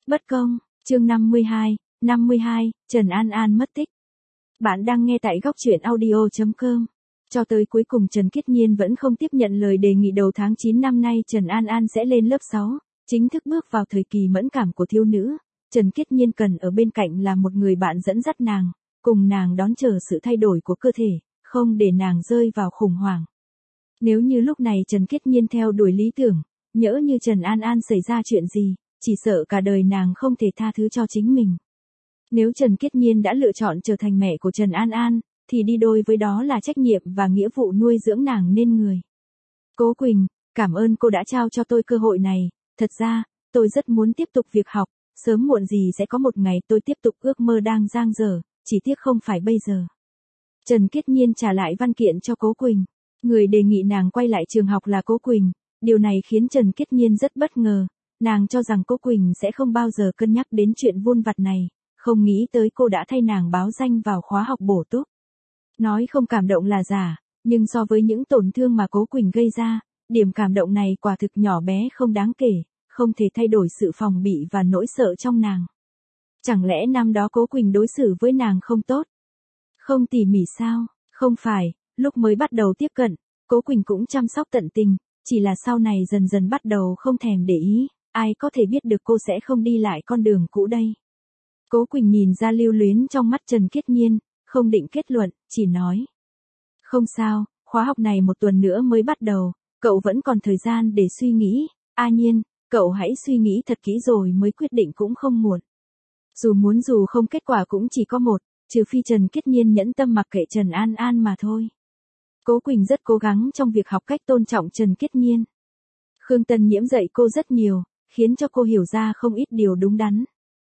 Bất công, chương 52, Trần An An mất tích. Bạn đang nghe tại góc truyện audio.com. Cho tới cuối cùng Trần Kiết Nhiên vẫn không tiếp nhận lời đề nghị đầu tháng 9 năm nay Trần An An sẽ lên lớp 6, chính thức bước vào thời kỳ mẫn cảm của thiếu nữ. Trần Kiết Nhiên cần ở bên cạnh là một người bạn dẫn dắt nàng, cùng nàng đón chờ sự thay đổi của cơ thể, không để nàng rơi vào khủng hoảng. Nếu như lúc này Trần Kiết Nhiên theo đuổi lý tưởng, nhỡ như Trần An An xảy ra chuyện gì, chỉ sợ cả đời nàng không thể tha thứ cho chính mình. Nếu Trần Kiết Nhiên đã lựa chọn trở thành mẹ của Trần An An, thì đi đôi với đó là trách nhiệm và nghĩa vụ nuôi dưỡng nàng nên người. Cố Quỳnh, cảm ơn cô đã trao cho tôi cơ hội này, thật ra, tôi rất muốn tiếp tục việc học, sớm muộn gì sẽ có một ngày tôi tiếp tục ước mơ đang dang dở, chỉ tiếc không phải bây giờ. Trần Kiết Nhiên trả lại văn kiện cho Cố Quỳnh. Người đề nghị nàng quay lại trường học là Cố Quỳnh, điều này khiến Trần Kiết Nhiên rất bất ngờ, nàng cho rằng Cố Quỳnh sẽ không bao giờ cân nhắc đến chuyện vụn vặt này, không nghĩ tới cô đã thay nàng báo danh vào khóa học bổ túc. Nói không cảm động là giả, nhưng so với những tổn thương mà Cố Quỳnh gây ra, điểm cảm động này quả thực nhỏ bé không đáng kể, không thể thay đổi sự phòng bị và nỗi sợ trong nàng. Chẳng lẽ năm đó Cố Quỳnh đối xử với nàng không tốt? Không tỉ mỉ sao? Không phải, lúc mới bắt đầu tiếp cận, Cố Quỳnh cũng chăm sóc tận tình, chỉ là sau này dần dần bắt đầu không thèm để ý, ai có thể biết được cô sẽ không đi lại con đường cũ đây. Cố Quỳnh nhìn ra lưu luyến trong mắt Trần Kiết Nhiên, không định kết luận, chỉ nói. Không sao, khóa học này một tuần nữa mới bắt đầu, cậu vẫn còn thời gian để suy nghĩ, Nhiên, cậu hãy suy nghĩ thật kỹ rồi mới quyết định cũng không muộn. Dù muốn dù không kết quả cũng chỉ có một, trừ phi Trần Kiết Nhiên nhẫn tâm mặc kệ Trần An An mà thôi. Cố Quỳnh rất cố gắng trong việc học cách tôn trọng Trần Kiết Nhiên. Khương Tân Nhiễm dạy cô rất nhiều, khiến cho cô hiểu ra không ít điều đúng đắn.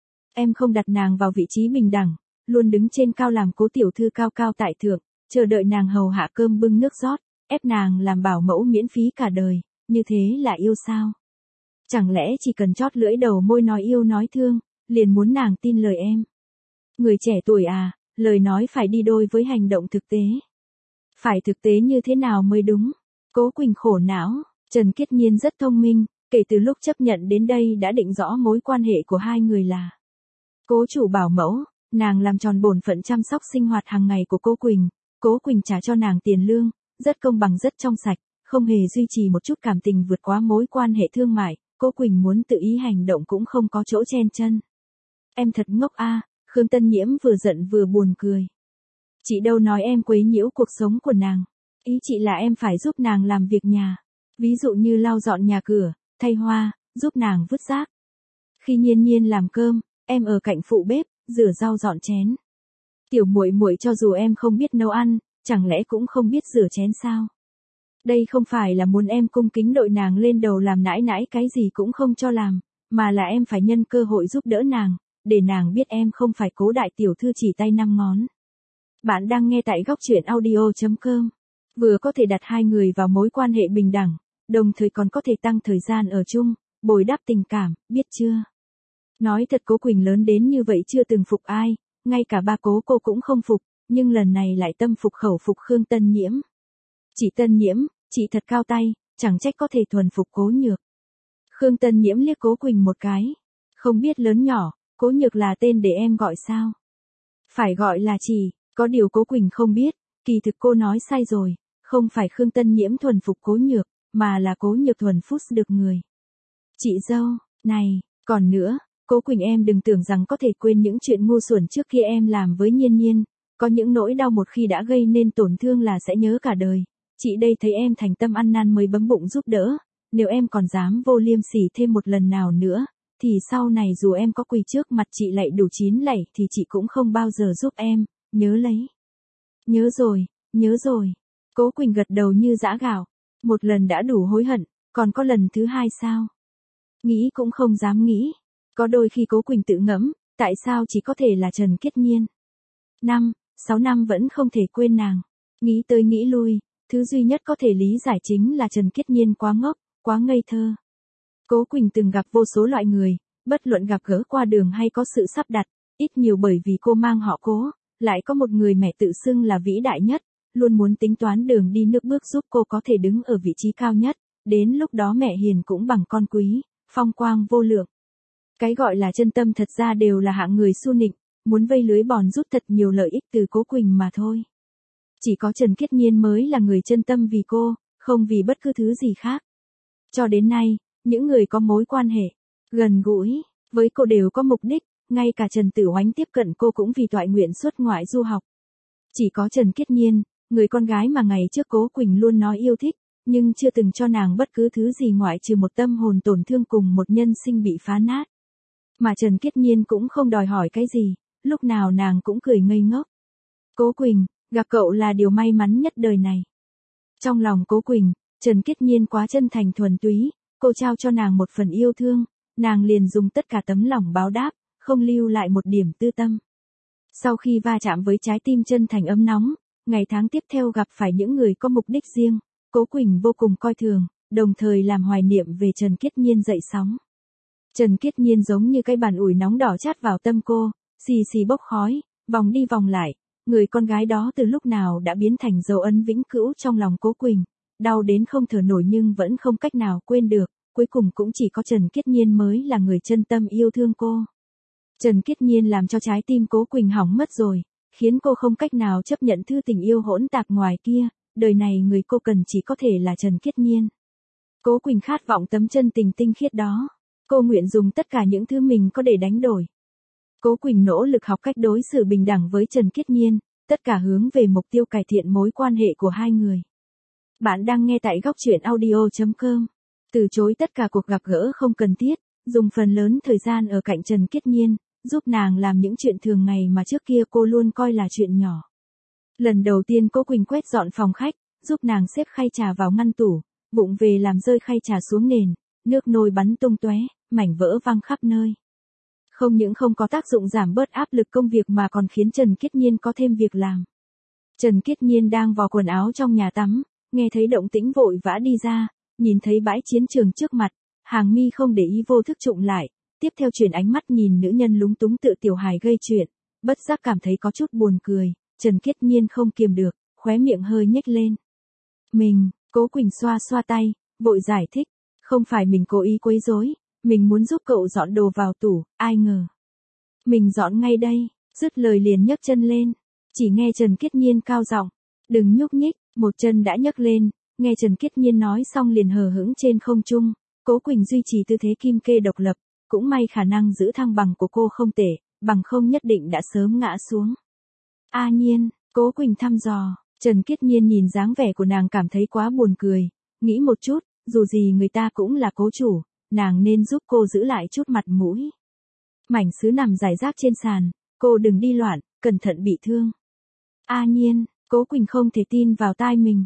Em không đặt nàng vào vị trí bình đẳng, luôn đứng trên cao làm Cố tiểu thư cao cao tại thượng, chờ đợi nàng hầu hạ cơm bưng nước rót, ép nàng làm bảo mẫu miễn phí cả đời, như thế là yêu sao? Chẳng lẽ chỉ cần chót lưỡi đầu môi nói yêu nói thương, liền muốn nàng tin lời em? Người trẻ tuổi à, lời nói phải đi đôi với hành động thực tế. Phải thực tế như thế nào mới đúng? Cố Quỳnh khổ não, Trần Kiết Nhiên rất thông minh, kể từ lúc chấp nhận đến đây đã định rõ mối quan hệ của hai người là Cố chủ bảo mẫu, nàng làm tròn bổn phận chăm sóc sinh hoạt hàng ngày của Cố Quỳnh trả cho nàng tiền lương, rất công bằng rất trong sạch, không hề duy trì một chút cảm tình vượt quá mối quan hệ thương mại, Cố Quỳnh muốn tự ý hành động cũng không có chỗ chen chân. Em thật ngốc a, Khương Tân Nhiễm vừa giận vừa buồn cười. Chị đâu nói em quấy nhiễu cuộc sống của nàng, ý chị là em phải giúp nàng làm việc nhà, ví dụ như lau dọn nhà cửa, thay hoa, giúp nàng vứt rác. Khi Nhiên Nhiên làm cơm, em ở cạnh phụ bếp, rửa rau dọn chén. Tiểu muội muội cho dù em không biết nấu ăn, chẳng lẽ cũng không biết rửa chén sao? Đây không phải là muốn em cung kính đội nàng lên đầu làm nãi nãi cái gì cũng không cho làm, mà là em phải nhân cơ hội giúp đỡ nàng, để nàng biết em không phải Cố đại tiểu thư chỉ tay năm ngón. Bạn đang nghe tại góc truyện audio.com. Vừa có thể đặt hai người vào mối quan hệ bình đẳng, đồng thời còn có thể tăng thời gian ở chung, bồi đắp tình cảm, biết chưa? Nói thật Cố Quỳnh lớn đến như vậy chưa từng phục ai, ngay cả ba Cố cô cũng không phục, nhưng lần này lại tâm phục khẩu phục Khương Tân Nhiễm. Chị Tân Nhiễm, chị thật cao tay, chẳng trách có thể thuần phục Cố Nhược. Khương Tân Nhiễm liếc Cố Quỳnh một cái. Không biết lớn nhỏ, Cố Nhược là tên để em gọi sao? Phải gọi là chị, có điều Cố Quỳnh không biết, kỳ thực cô nói sai rồi, không phải Khương Tân Nhiễm thuần phục Cố Nhược, mà là Cố Nhược thuần phúc được người. Chị dâu, này, còn nữa, Cố Quỳnh em đừng tưởng rằng có thể quên những chuyện ngu xuẩn trước kia em làm với Nhiên Nhiên, có những nỗi đau một khi đã gây nên tổn thương là sẽ nhớ cả đời. Chị đây thấy em thành tâm ăn năn mới bấm bụng giúp đỡ, nếu em còn dám vô liêm sỉ thêm một lần nào nữa, thì sau này dù em có quỳ trước mặt chị lạy đủ 9 lạy thì chị cũng không bao giờ giúp em, nhớ lấy. Nhớ rồi. Cố Quỳnh gật đầu như giã gạo, một lần đã đủ hối hận, còn có lần thứ hai sao? Nghĩ cũng không dám nghĩ. Có đôi khi Cố Quỳnh tự ngẫm, tại sao chỉ có thể là Trần Kiết Nhiên? 6 năm vẫn không thể quên nàng. Nghĩ tới nghĩ lui, thứ duy nhất có thể lý giải chính là Trần Kiết Nhiên quá ngốc, quá ngây thơ. Cố Quỳnh từng gặp vô số loại người, bất luận gặp gỡ qua đường hay có sự sắp đặt, ít nhiều bởi vì cô mang họ Cố, lại có một người mẹ tự xưng là vĩ đại nhất, luôn muốn tính toán đường đi nước bước giúp cô có thể đứng ở vị trí cao nhất, đến lúc đó mẹ hiền cũng bằng con quý, phong quang vô lượng. Cái gọi là chân tâm thật ra đều là hạng người su nịnh, muốn vây lưới bòn rút thật nhiều lợi ích từ Cố Quỳnh mà thôi. Chỉ có Trần Kiết Nhiên mới là người chân tâm vì cô, không vì bất cứ thứ gì khác. Cho đến nay, những người có mối quan hệ gần gũi với cô đều có mục đích, ngay cả Trần Tử Oánh tiếp cận cô cũng vì toại nguyện xuất ngoại du học. Chỉ có Trần Kiết Nhiên, người con gái mà ngày trước Cố Quỳnh luôn nói yêu thích, nhưng chưa từng cho nàng bất cứ thứ gì ngoại trừ một tâm hồn tổn thương cùng một nhân sinh bị phá nát. Mà Trần Kiết Nhiên cũng không đòi hỏi cái gì, lúc nào nàng cũng cười ngây ngốc. Cố Quỳnh, gặp cậu là điều may mắn nhất đời này. Trong lòng Cố Quỳnh, Trần Kiết Nhiên quá chân thành thuần túy, cô trao cho nàng một phần yêu thương, nàng liền dùng tất cả tấm lòng báo đáp, không lưu lại một điểm tư tâm. Sau khi va chạm với trái tim chân thành ấm nóng, ngày tháng tiếp theo gặp phải những người có mục đích riêng, Cố Quỳnh vô cùng coi thường, đồng thời làm hoài niệm về Trần Kiết Nhiên dậy sóng. Trần Kiết Nhiên giống như cái bàn ủi nóng đỏ chát vào tâm cô, xì xì bốc khói, vòng đi vòng lại, người con gái đó từ lúc nào đã biến thành dấu ấn vĩnh cửu trong lòng Cố Quỳnh, đau đến không thở nổi nhưng vẫn không cách nào quên được, cuối cùng cũng chỉ có Trần Kiết Nhiên mới là người chân tâm yêu thương cô. Trần Kiết Nhiên làm cho trái tim Cố Quỳnh hỏng mất rồi, khiến cô không cách nào chấp nhận thư tình yêu hỗn tạp ngoài kia, đời này người cô cần chỉ có thể là Trần Kiết Nhiên. Cố Quỳnh khát vọng tấm chân tình tinh khiết đó, cô nguyện dùng tất cả những thứ mình có để đánh đổi. Cố Quỳnh nỗ lực học cách đối xử bình đẳng với Trần Kiết Nhiên, tất cả hướng về mục tiêu cải thiện mối quan hệ của hai người. Bạn đang nghe tại góc truyện audio.com. Từ chối tất cả cuộc gặp gỡ không cần thiết, dùng phần lớn thời gian ở cạnh Trần Kiết Nhiên, giúp nàng làm những chuyện thường ngày mà trước kia cô luôn coi là chuyện nhỏ. Lần đầu tiên Cố Quỳnh quét dọn phòng khách, giúp nàng xếp khay trà vào ngăn tủ, bụng về làm rơi khay trà xuống nền, nước nôi bắn tung tóe, mảnh vỡ văng khắp nơi. Không những không có tác dụng giảm bớt áp lực công việc mà còn khiến Trần Kiết Nhiên có thêm việc làm. Trần Kiết Nhiên đang vò quần áo trong nhà tắm, nghe thấy động tĩnh vội vã đi ra, nhìn thấy bãi chiến trường trước mặt, hàng mi không để ý vô thức trụng lại, tiếp theo chuyển ánh mắt nhìn nữ nhân lúng túng tự tiểu hài gây chuyện, bất giác cảm thấy có chút buồn cười, Trần Kiết Nhiên không kiềm được, khóe miệng hơi nhếch lên. Cố Quỳnh xoa xoa tay, vội giải thích, không phải mình cố ý quấy rối, mình muốn giúp cậu dọn đồ vào tủ, ai ngờ. Mình dọn ngay đây, dứt lời liền nhấc chân lên, chỉ nghe Trần Kiết Nhiên cao giọng, đừng nhúc nhích, một chân đã nhấc lên, nghe Trần Kiết Nhiên nói xong liền hờ hững trên không trung, Cố Quỳnh duy trì tư thế kim kê độc lập, cũng may khả năng giữ thăng bằng của cô không tệ, bằng không nhất định đã sớm ngã xuống. A Nhiên, Cố Quỳnh thăm dò, Trần Kiết Nhiên nhìn dáng vẻ của nàng cảm thấy quá buồn cười, nghĩ một chút, dù gì người ta cũng là cố chủ, nàng nên giúp cô giữ lại chút mặt mũi. Mảnh sứ nằm rải rác trên sàn, cô đừng đi loạn, cẩn thận bị thương. A Nhiên, Cố Quỳnh không thể tin vào tai mình.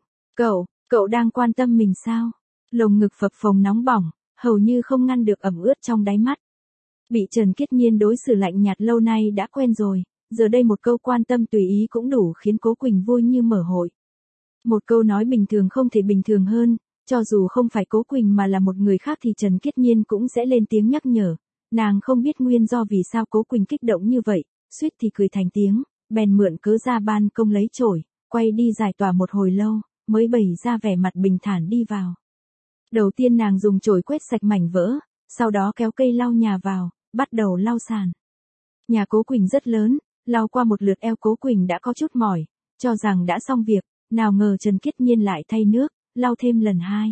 Cậu đang quan tâm mình sao? Lồng ngực phập phồng nóng bỏng, hầu như không ngăn được ẩm ướt trong đáy mắt. Bị Trần Kiết Nhiên đối xử lạnh nhạt lâu nay đã quen rồi, giờ đây một câu quan tâm tùy ý cũng đủ khiến Cố Quỳnh vui như mở hội. Một câu nói bình thường không thể bình thường hơn, cho dù không phải Cố Quỳnh mà là một người khác thì Trần Kiết Nhiên cũng sẽ lên tiếng nhắc nhở. Nàng không biết nguyên do vì sao Cố Quỳnh kích động như vậy, suýt thì cười thành tiếng, bèn mượn cớ ra ban công lấy chổi, quay đi giải tỏa một hồi lâu, mới bày ra vẻ mặt bình thản đi vào. Đầu tiên nàng dùng chổi quét sạch mảnh vỡ, sau đó kéo cây lau nhà vào, bắt đầu lau sàn. Nhà Cố Quỳnh rất lớn, lau qua một lượt eo Cố Quỳnh đã có chút mỏi, cho rằng đã xong việc, nào ngờ Trần Kiết Nhiên lại thay nước, lau thêm lần hai.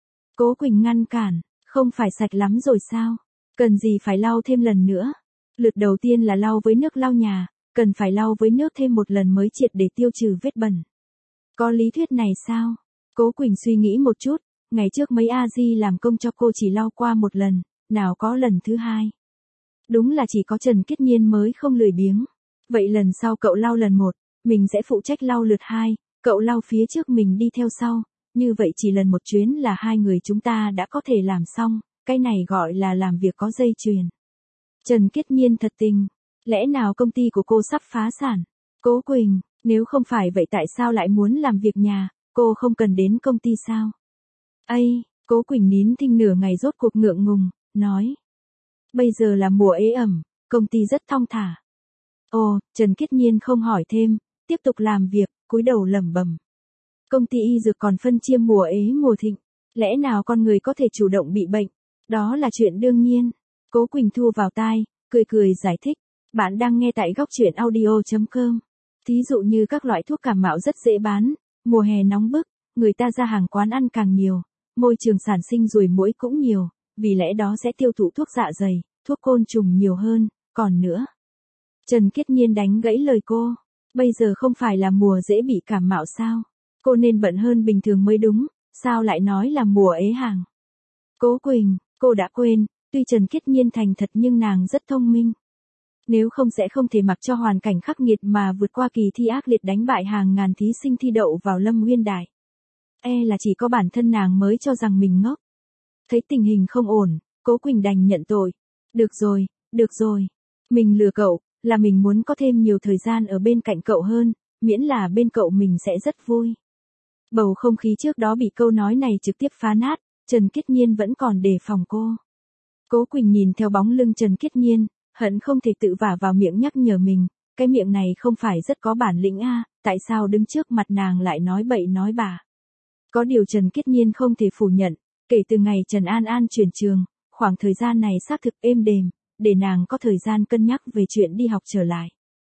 Cố Quỳnh ngăn cản, không phải sạch lắm rồi sao? Cần gì phải lau thêm lần nữa? Lượt đầu tiên là lau với nước lau nhà, cần phải lau với nước thêm một lần mới triệt để tiêu trừ vết bẩn. Có lý thuyết này sao? Cố Quỳnh suy nghĩ một chút, ngày trước mấy A-di làm công cho cô chỉ lau qua một lần, nào có lần thứ hai. Đúng là chỉ có Trần Kiết Nhiên mới không lười biếng. Vậy lần sau cậu lau lần một, mình sẽ phụ trách lau lượt hai, cậu lau phía trước mình đi theo sau, như vậy chỉ lần một chuyến là hai người chúng ta đã có thể làm xong, cái này gọi là làm việc có dây chuyền. Trần Kiết Nhiên thật tình, lẽ nào công ty của cô sắp phá sản? Cố Quỳnh, nếu không phải vậy tại sao lại muốn làm việc nhà, cô không cần đến công ty sao? Cố Quỳnh nín thinh nửa ngày rốt cuộc ngượng ngùng, nói. Bây giờ là mùa ế ẩm, công ty rất thong thả. Trần Kiết Nhiên không hỏi thêm, tiếp tục làm việc, cúi đầu lẩm bẩm. Công ty y dược còn phân chia mùa ế mùa thịnh, lẽ nào con người có thể chủ động bị bệnh? Đó là chuyện đương nhiên. Cố Quỳnh thu vào tai, cười cười giải thích. Bạn đang nghe tại góc truyện audio.com. Thí dụ như các loại thuốc cảm mạo rất dễ bán, mùa hè nóng bức, người ta ra hàng quán ăn càng nhiều, môi trường sản sinh ruồi muỗi cũng nhiều, vì lẽ đó sẽ tiêu thụ thuốc dạ dày, thuốc côn trùng nhiều hơn, còn nữa. Trần Kiết Nhiên đánh gãy lời cô. Bây giờ không phải là mùa dễ bị cảm mạo sao? Cô nên bận hơn bình thường mới đúng, sao lại nói là mùa ế hàng? Cố Quỳnh, cô đã quên, tuy Trần Kiết Nhiên thành thật nhưng nàng rất thông minh. Nếu không sẽ không thể mặc cho hoàn cảnh khắc nghiệt mà vượt qua kỳ thi ác liệt đánh bại hàng ngàn thí sinh thi đậu vào Lâm Nguyên Đại. Là chỉ có bản thân nàng mới cho rằng mình ngốc. Thấy tình hình không ổn, Cố Quỳnh đành nhận tội. Được rồi. Mình lừa cậu, là mình muốn có thêm nhiều thời gian ở bên cạnh cậu hơn, miễn là bên cậu mình sẽ rất vui. Bầu không khí trước đó bị câu nói này trực tiếp phá nát, Trần Kiết Nhiên vẫn còn đề phòng cô. Cố Quỳnh nhìn theo bóng lưng Trần Kiết Nhiên, hận không thể tự vả vào miệng nhắc nhở mình, cái miệng này không phải rất có bản lĩnh tại sao đứng trước mặt nàng lại nói bậy nói bạ. Có điều Trần Kiết Nhiên không thể phủ nhận, kể từ ngày Trần An An chuyển trường, khoảng thời gian này xác thực êm đềm, để nàng có thời gian cân nhắc về chuyện đi học trở lại.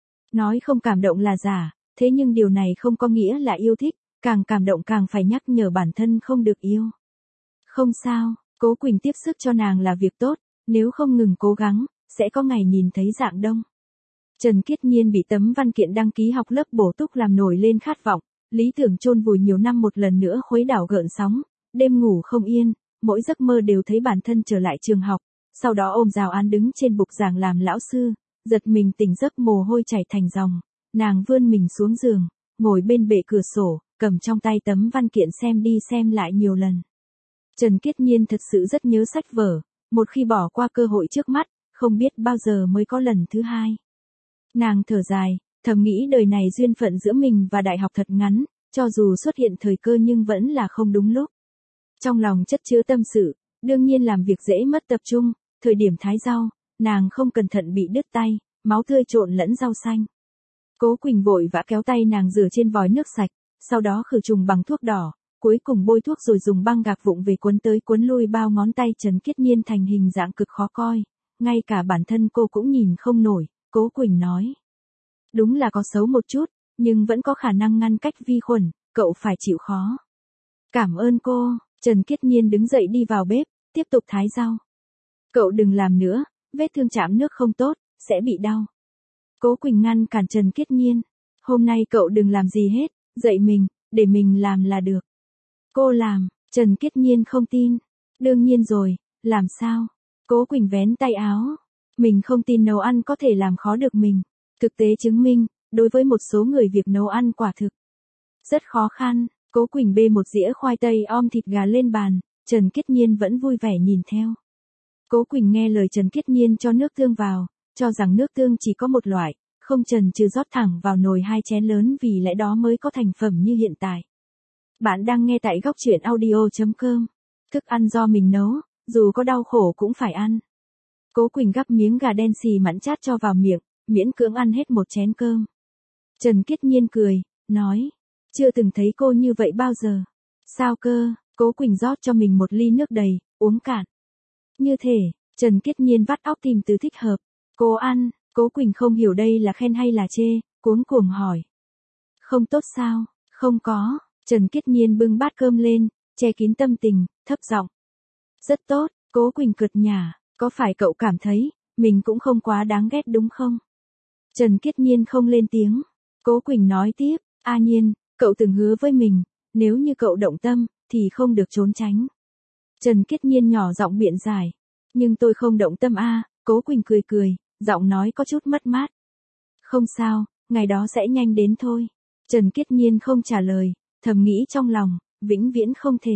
Nói không cảm động là giả, thế nhưng điều này không có nghĩa là yêu thích, càng cảm động càng phải nhắc nhở bản thân không được yêu. Không sao, Cố Quỳnh tiếp sức cho nàng là việc tốt, nếu không ngừng cố gắng, sẽ có ngày nhìn thấy dạng đông. Trần Kiết Nhiên bị tấm văn kiện đăng ký học lớp bổ túc làm nổi lên khát vọng, lý tưởng chôn vùi nhiều năm một lần nữa khuấy đảo gợn sóng, đêm ngủ không yên, mỗi giấc mơ đều thấy bản thân trở lại trường học, sau đó ôm giáo án đứng trên bục giảng làm lão sư, giật mình tỉnh giấc mồ hôi chảy thành dòng, nàng vươn mình xuống giường, ngồi bên bệ cửa sổ, cầm trong tay tấm văn kiện xem đi xem lại nhiều lần. Trần Kiết Nhiên thật sự rất nhớ sách vở, một khi bỏ qua cơ hội trước mắt, không biết bao giờ mới có lần thứ hai. Nàng thở dài, thầm nghĩ đời này duyên phận giữa mình và đại học thật ngắn, cho dù xuất hiện thời cơ nhưng vẫn là không đúng lúc. Trong lòng chất chứa tâm sự, đương nhiên làm việc dễ mất tập trung, thời điểm thái rau, nàng không cẩn thận bị đứt tay, máu tươi trộn lẫn rau xanh. Cố Quỳnh vội vã kéo tay nàng rửa trên vòi nước sạch, sau đó khử trùng bằng thuốc đỏ, cuối cùng bôi thuốc rồi dùng băng gạc vụng về quấn tới quấn lui bao ngón tay Trần Kiết Nhiên thành hình dạng cực khó coi, ngay cả bản thân cô cũng nhìn không nổi, Cố Quỳnh nói. Đúng là có xấu một chút, nhưng vẫn có khả năng ngăn cách vi khuẩn, cậu phải chịu khó. Cảm ơn cô, Trần Kiết Nhiên đứng dậy đi vào bếp, tiếp tục thái rau. Cậu đừng làm nữa, vết thương chạm nước không tốt, sẽ bị đau. Cố Quỳnh ngăn cản Trần Kiết Nhiên. Hôm nay cậu đừng làm gì hết, dạy mình, để mình làm là được. Cô làm, Trần Kiết Nhiên không tin. Đương nhiên rồi, làm sao? Cố Quỳnh vén tay áo. Mình không tin nấu ăn có thể làm khó được mình. Thực tế chứng minh, đối với một số người việc nấu ăn quả thực rất khó khăn. Cố Quỳnh bê một dĩa khoai tây om thịt gà lên bàn, Trần Kiết Nhiên vẫn vui vẻ nhìn theo. Cố Quỳnh nghe lời Trần Kiết Nhiên cho nước tương vào, cho rằng nước tương chỉ có một loại, không chần chừ rót thẳng vào nồi 2 chén lớn vì lẽ đó mới có thành phẩm như hiện tại. Bạn đang nghe tại góc truyện audio.com. Thức ăn do mình nấu, dù có đau khổ cũng phải ăn. Cố Quỳnh gắp miếng gà đen xì mặn chát cho vào miệng, miễn cưỡng ăn hết một chén cơm. Trần Kiết Nhiên cười, nói, chưa từng thấy cô như vậy bao giờ. Sao cơ? Cố Quỳnh rót cho mình một ly nước đầy, uống cạn. Như thể, Trần Kiết Nhiên vắt óc tìm từ thích hợp. Cô ăn, Cố Quỳnh không hiểu đây là khen hay là chê, cuống cuồng hỏi. Không tốt sao? Không có, Trần Kiết Nhiên bưng bát cơm lên, che kín tâm tình, thấp giọng. Rất tốt, Cố Quỳnh cợt nhả, có phải cậu cảm thấy, mình cũng không quá đáng ghét đúng không? Trần Kiết Nhiên không lên tiếng. Cố Quỳnh nói tiếp, Nhiên, cậu từng hứa với mình, nếu như cậu động tâm, thì không được trốn tránh. Trần Kiết Nhiên nhỏ giọng biện giải. Nhưng tôi không động tâm Cố Quỳnh cười cười, giọng nói có chút mất mát. Không sao, ngày đó sẽ nhanh đến thôi. Trần Kiết Nhiên không trả lời, thầm nghĩ trong lòng, vĩnh viễn không thể.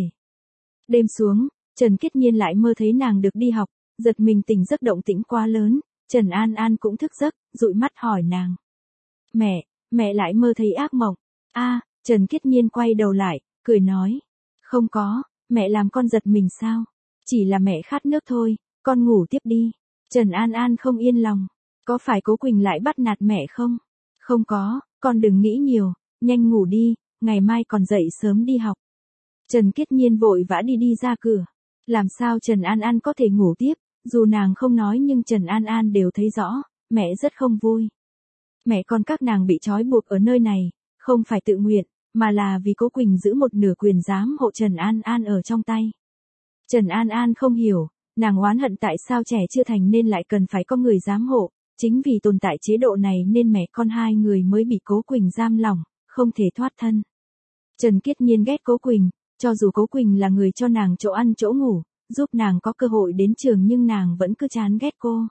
Đêm xuống, Trần Kiết Nhiên lại mơ thấy nàng được đi học, giật mình tỉnh giấc động tĩnh quá lớn, Trần An An cũng thức giấc, dụi mắt hỏi nàng. Mẹ lại mơ thấy ác mộng. Trần Kiết Nhiên quay đầu lại, cười nói. Không có, mẹ làm con giật mình sao? Chỉ là mẹ khát nước thôi, con ngủ tiếp đi. Trần An An không yên lòng. Có phải Cố Quỳnh lại bắt nạt mẹ không? Không có, con đừng nghĩ nhiều, nhanh ngủ đi, ngày mai còn dậy sớm đi học. Trần Kiết Nhiên vội vã đi ra cửa. Làm sao Trần An An có thể ngủ tiếp, Dù nàng không nói nhưng Trần An An đều thấy rõ, mẹ rất không vui. Mẹ con các nàng bị trói buộc ở nơi này, không phải tự nguyện, mà là vì Cố Quỳnh giữ một nửa quyền giám hộ Trần An An ở trong tay. Trần An An không hiểu, nàng oán hận tại sao trẻ chưa thành nên lại cần phải có người giám hộ, chính vì tồn tại chế độ này nên mẹ con hai người mới bị Cố Quỳnh giam lỏng, không thể thoát thân. Trần Kiết Nhiên ghét Cố Quỳnh, cho dù Cố Quỳnh là người cho nàng chỗ ăn chỗ ngủ, giúp nàng có cơ hội đến trường nhưng nàng vẫn cứ chán ghét cô.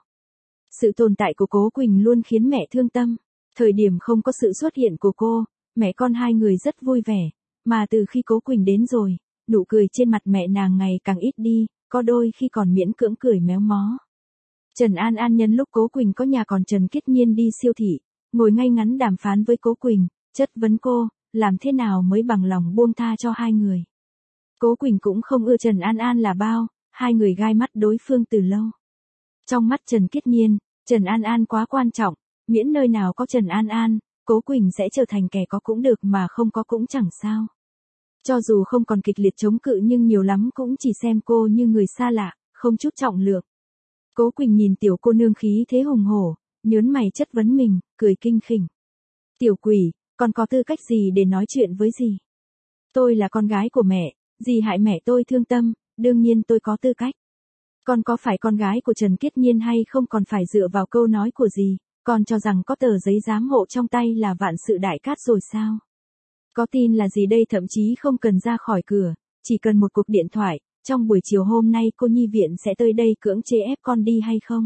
Sự tồn tại của Cố Quỳnh luôn khiến mẹ thương tâm. Thời điểm không có sự xuất hiện của cô, mẹ con hai người rất vui vẻ, mà từ khi Cố Quỳnh đến rồi, nụ cười trên mặt mẹ nàng ngày càng ít đi, có đôi khi còn miễn cưỡng cười méo mó. Trần An An nhân lúc Cố Quỳnh có nhà còn Trần Kiết Nhiên đi siêu thị, ngồi ngay ngắn đàm phán với Cố Quỳnh, chất vấn cô, làm thế nào mới bằng lòng buông tha cho hai người. Cố Quỳnh cũng không ưa Trần An An là bao, hai người gai mắt đối phương từ lâu. Trong mắt Trần Kiết Nhiên, Trần An An quá quan trọng, miễn nơi nào có Trần An An, Cố Quỳnh sẽ trở thành kẻ có cũng được mà không có cũng chẳng sao. Cho dù không còn kịch liệt chống cự nhưng nhiều lắm cũng chỉ xem cô như người xa lạ, không chút trọng lượng. Cố Quỳnh nhìn tiểu cô nương khí thế hùng hổ, nhớn mày chất vấn mình, cười kinh khỉnh. Tiểu quỷ, con có tư cách gì để nói chuyện với dì? Tôi là con gái của mẹ, dì hại mẹ tôi thương tâm, đương nhiên tôi có tư cách. Con có phải con gái của Trần Kiết Nhiên hay không còn phải dựa vào câu nói của dì, con cho rằng có tờ giấy giám hộ trong tay là vạn sự đại cát rồi sao? Có tin là gì đây thậm chí không cần ra khỏi cửa, chỉ cần một cuộc điện thoại, trong buổi chiều hôm nay cô nhi viện sẽ tới đây cưỡng chế ép con đi hay không?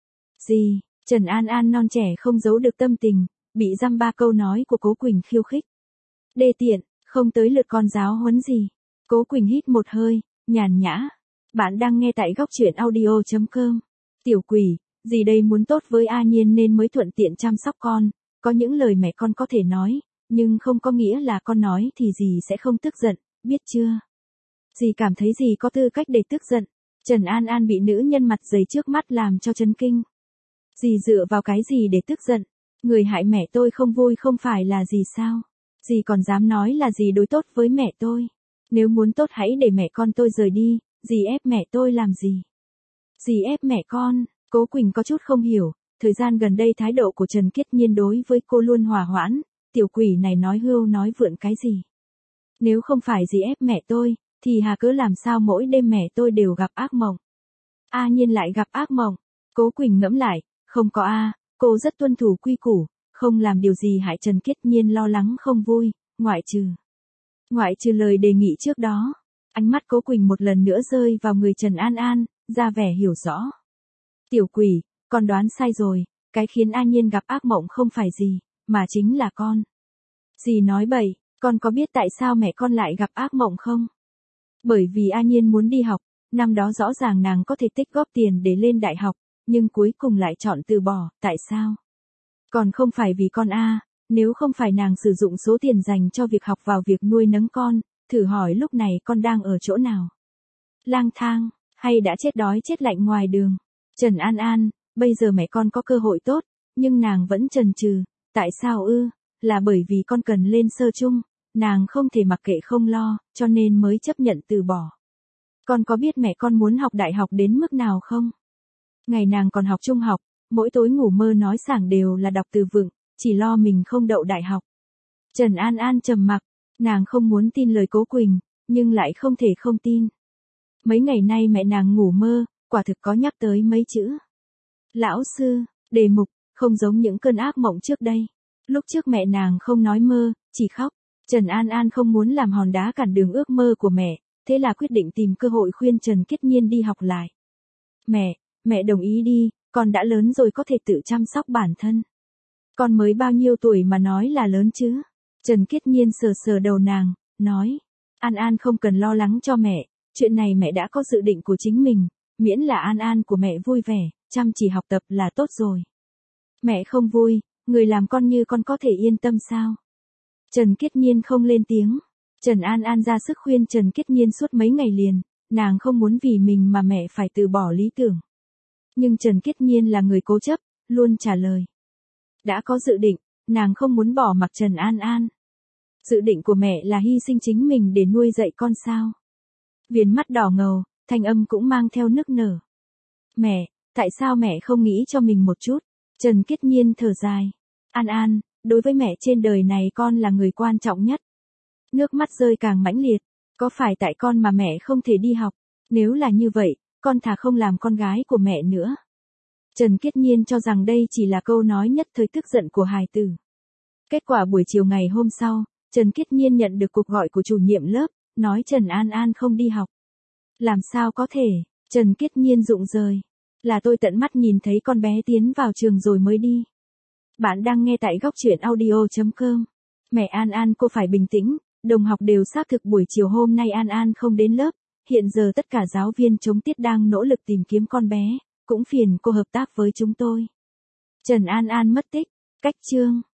Gì? Trần An An non trẻ không giấu được tâm tình, bị dăm ba câu nói của Cố Quỳnh khiêu khích. Đê tiện, không tới lượt con giáo huấn gì. Cố Quỳnh hít một hơi, nhàn nhã. Bạn đang nghe tại góc truyện audio.com. Tiểu quỷ, dì đây muốn tốt với A Nhiên nên mới thuận tiện chăm sóc con, có những lời mẹ con có thể nói, nhưng không có nghĩa là con nói thì dì sẽ không tức giận, biết chưa? Dì cảm thấy dì có tư cách để tức giận. Trần An An bị nữ nhân mặt dày trước mắt làm cho chấn kinh. Dì dựa vào cái gì để tức giận? Người hại mẹ tôi không vui không phải là dì sao? Dì còn dám nói là dì đối tốt với mẹ tôi. Nếu muốn tốt hãy để mẹ con tôi rời đi, dì ép mẹ tôi làm gì? Dì ép mẹ con, Cố Quỳnh có chút không hiểu, thời gian gần đây thái độ của Trần Kiết Nhiên đối với cô luôn hòa hoãn, tiểu quỷ này nói hưu nói vượn cái gì? Nếu không phải dì ép mẹ tôi, thì hà cớ làm sao mỗi đêm mẹ tôi đều gặp ác mộng? A Nhiên lại gặp ác mộng, Cố Quỳnh ngẫm lại, không có a, cô rất tuân thủ quy củ, không làm điều gì hại Trần Kiết Nhiên lo lắng không vui, ngoại trừ lời đề nghị trước đó. Ánh mắt Cố Quỳnh một lần nữa rơi vào người Trần An An, ra vẻ hiểu rõ. Tiểu quỷ, con đoán sai rồi, cái khiến A Nhiên gặp ác mộng không phải gì, mà chính là con. Dì nói bậy, con có biết tại sao mẹ con lại gặp ác mộng không? Bởi vì A Nhiên muốn đi học, năm đó rõ ràng nàng có thể tích góp tiền để lên đại học, nhưng cuối cùng lại chọn từ bỏ, tại sao? Còn không phải vì con a, nếu không phải nàng sử dụng số tiền dành cho việc học vào việc nuôi nấng con, thử hỏi lúc này con đang ở chỗ nào? Lang thang, hay đã chết đói chết lạnh ngoài đường? Trần An An, bây giờ mẹ con có cơ hội tốt, nhưng nàng vẫn chần chừ, tại sao ư? Là bởi vì con cần lên sơ chung, nàng không thể mặc kệ không lo, cho nên mới chấp nhận từ bỏ. Con có biết mẹ con muốn học đại học đến mức nào không? Ngày nàng còn học trung học, mỗi tối ngủ mơ nói sảng đều là đọc từ vựng, chỉ lo mình không đậu đại học. Trần An An trầm mặc, nàng không muốn tin lời Cố Quỳnh, nhưng lại không thể không tin. Mấy ngày nay mẹ nàng ngủ mơ, quả thực có nhắc tới mấy chữ. Lão sư, đề mục, không giống những cơn ác mộng trước đây. Lúc trước mẹ nàng không nói mơ, chỉ khóc. Trần An An không muốn làm hòn đá cản đường ước mơ của mẹ, thế là quyết định tìm cơ hội khuyên Trần Kiết Nhiên đi học lại. Mẹ đồng ý đi, con đã lớn rồi có thể tự chăm sóc bản thân. Con mới bao nhiêu tuổi mà nói là lớn chứ? Trần Kiết Nhiên sờ sờ đầu nàng, nói. An An không cần lo lắng cho mẹ, chuyện này mẹ đã có dự định của chính mình, miễn là An An của mẹ vui vẻ, chăm chỉ học tập là tốt rồi. Mẹ không vui, người làm con như con có thể yên tâm sao? Trần Kiết Nhiên không lên tiếng. Trần An An ra sức khuyên Trần Kiết Nhiên suốt mấy ngày liền, nàng không muốn vì mình mà mẹ phải từ bỏ lý tưởng. Nhưng Trần Kiết Nhiên là người cố chấp, luôn trả lời. Đã có dự định, nàng không muốn bỏ mặc Trần An An. Dự định của mẹ là hy sinh chính mình để nuôi dạy con sao? Viền mắt đỏ ngầu, thanh âm cũng mang theo nức nở. Mẹ, tại sao mẹ không nghĩ cho mình một chút? Trần Kiết Nhiên thở dài. An An, đối với mẹ trên đời này con là người quan trọng nhất. Nước mắt rơi càng mãnh liệt. Có phải tại con mà mẹ không thể đi học? Nếu là như vậy, con thà không làm con gái của mẹ nữa. Trần Kiết Nhiên cho rằng đây chỉ là câu nói nhất thời tức giận của hài tử. Kết quả buổi chiều ngày hôm sau, Trần Kiết Nhiên nhận được cuộc gọi của chủ nhiệm lớp, nói Trần An An không đi học. Làm sao có thể, Trần Kiết Nhiên rụng rời. Là tôi tận mắt nhìn thấy con bé tiến vào trường rồi mới đi. Bạn đang nghe tại góc truyện audio.com. Mẹ An An cô phải bình tĩnh, đồng học đều xác thực buổi chiều hôm nay An An không đến lớp, hiện giờ tất cả giáo viên chống tiết đang nỗ lực tìm kiếm con bé, cũng phiền cô hợp tác với chúng tôi. Trần An An mất tích, cách chương.